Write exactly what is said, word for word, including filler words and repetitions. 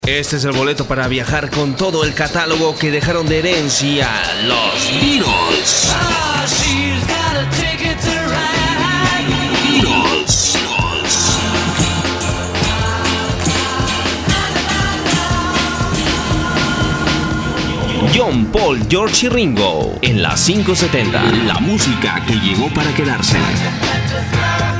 Este es el boleto para viajar con todo el catálogo que dejaron de herencia los Beatles. Oh, she's got a ticket to ride. Beatles. John, Paul, George y Ringo en la quinientos setenta. La música que llegó para quedarse.